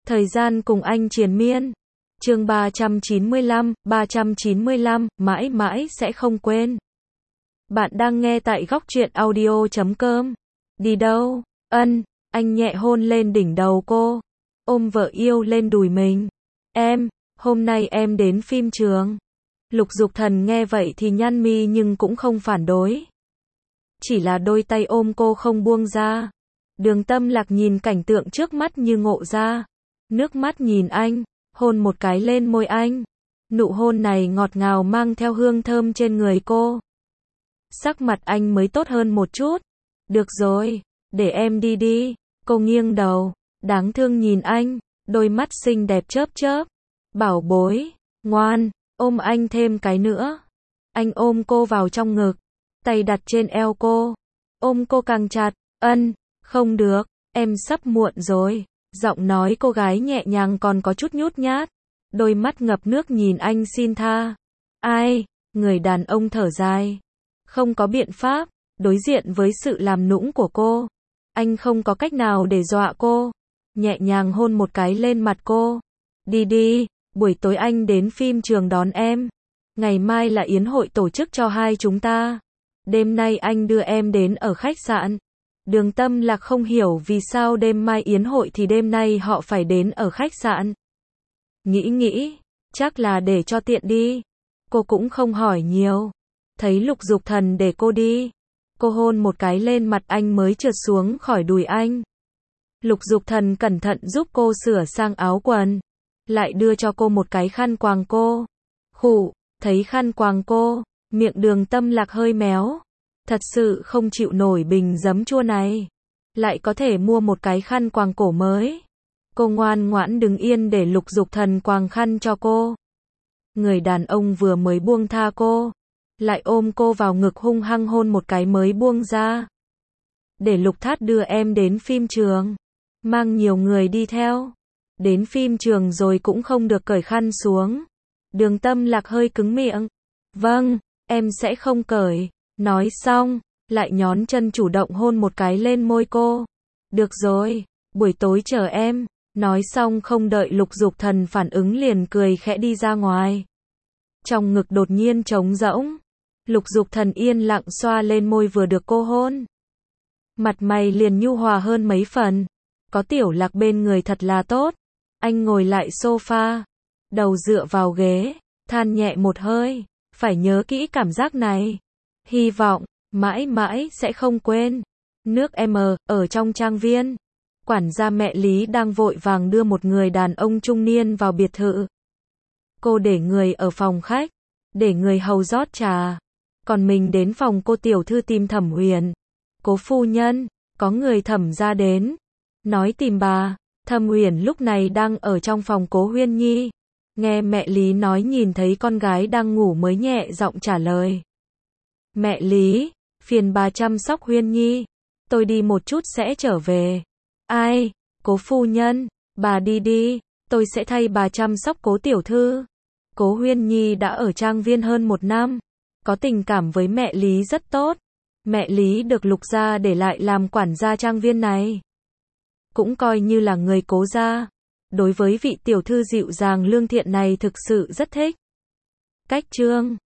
Thời gian cùng anh triền miên. Chương 395, mãi mãi sẽ không quên. Bạn đang nghe tại góc truyện audio.com. Đi đâu? Ân, anh nhẹ hôn lên đỉnh đầu cô, ôm vợ yêu lên đùi mình. Hôm nay em đến phim trường. Lục Dục Thần nghe vậy thì nhăn mi nhưng cũng không phản đối. Chỉ là đôi tay ôm cô không buông ra. Đường Tâm Lạc nhìn cảnh tượng trước mắt như ngộ ra. Nước mắt nhìn anh, hôn một cái lên môi anh. Nụ hôn này ngọt ngào mang theo hương thơm trên người cô. Sắc mặt anh mới tốt hơn một chút. Được rồi, để em đi đi. Cô nghiêng đầu, đáng thương nhìn anh, đôi mắt xinh đẹp chớp chớp. Bảo bối, ngoan, ôm anh thêm cái nữa. Anh ôm cô vào trong ngực, tay đặt trên eo cô, ôm cô càng chặt. Không được, em sắp muộn rồi. Giọng nói cô gái nhẹ nhàng còn có chút nhút nhát. Đôi mắt ngập nước nhìn anh xin tha. Ai? Người đàn ông thở dài. Không có biện pháp, đối diện với sự làm nũng của cô. Anh không có cách nào để dọa cô. Nhẹ nhàng hôn một cái lên mặt cô. Đi đi, buổi tối anh đến phim trường đón em. Ngày mai là yến hội tổ chức cho hai chúng ta. Đêm nay anh đưa em đến ở khách sạn. Đường Tâm Lạc không hiểu vì sao đêm mai yến hội thì đêm nay họ phải đến ở khách sạn. Nghĩ, chắc là để cho tiện đi. Cô cũng không hỏi nhiều. Thấy Lục Dục Thần để cô đi. Cô hôn một cái lên mặt anh mới trượt xuống khỏi đùi anh. Lục Dục Thần cẩn thận giúp cô sửa sang áo quần. Lại đưa cho cô một cái khăn quàng cô. Khụ, thấy khăn quàng cô, miệng Đường Tâm Lạc hơi méo. Thật sự không chịu nổi bình giấm chua này. Lại có thể mua một cái khăn quàng cổ mới. Cô ngoan ngoãn đứng yên để Lục Dục Thần quàng khăn cho cô. Người đàn ông vừa mới buông tha cô, lại ôm cô vào ngực hung hăng hôn một cái mới buông ra. Để Lục Thát đưa em đến phim trường. Mang nhiều người đi theo. Đến phim trường rồi cũng không được cởi khăn xuống. Đường Tâm Lạc hơi cứng miệng. Vâng, em sẽ không cởi. Nói xong, lại nhón chân chủ động hôn một cái lên môi cô. Được rồi, buổi tối chờ em. Nói xong không đợi Lục Dục Thần phản ứng liền cười khẽ đi ra ngoài. Trong ngực đột nhiên trống rỗng. Lục Dục Thần yên lặng xoa lên môi vừa được cô hôn. Mặt mày liền nhu hòa hơn mấy phần. Có Tiểu Lạc bên người thật là tốt. Anh ngồi lại sofa, đầu dựa vào ghế, than nhẹ một hơi. Phải nhớ kỹ cảm giác này. Hy vọng, mãi mãi sẽ không quên. Nước M, ở trong trang viên. Quản gia mẹ Lý đang vội vàng đưa một người đàn ông trung niên vào biệt thự. Cô để người ở phòng khách, để người hầu rót trà. Còn mình đến phòng cô tiểu thư tìm Thẩm Huyền. Cố phu nhân, có người Thẩm gia đến. Nói tìm bà. Thẩm Huyền lúc này đang ở trong phòng Cố Huyên Nhi. Nghe mẹ Lý nói nhìn thấy con gái đang ngủ mới nhẹ giọng trả lời. Mẹ Lý, phiền bà chăm sóc Huyên Nhi. Tôi đi một chút sẽ trở về. Ai? Cố phu nhân, bà đi đi, tôi sẽ thay bà chăm sóc Cố tiểu thư. Cố Huyên Nhi đã ở trang viên hơn 1 năm. Có tình cảm với mẹ Lý rất tốt. Mẹ Lý được Lục gia để lại làm quản gia trang viên này. Cũng coi như là người Cố gia. Đối với vị tiểu thư dịu dàng lương thiện này thực sự rất thích. Cách chương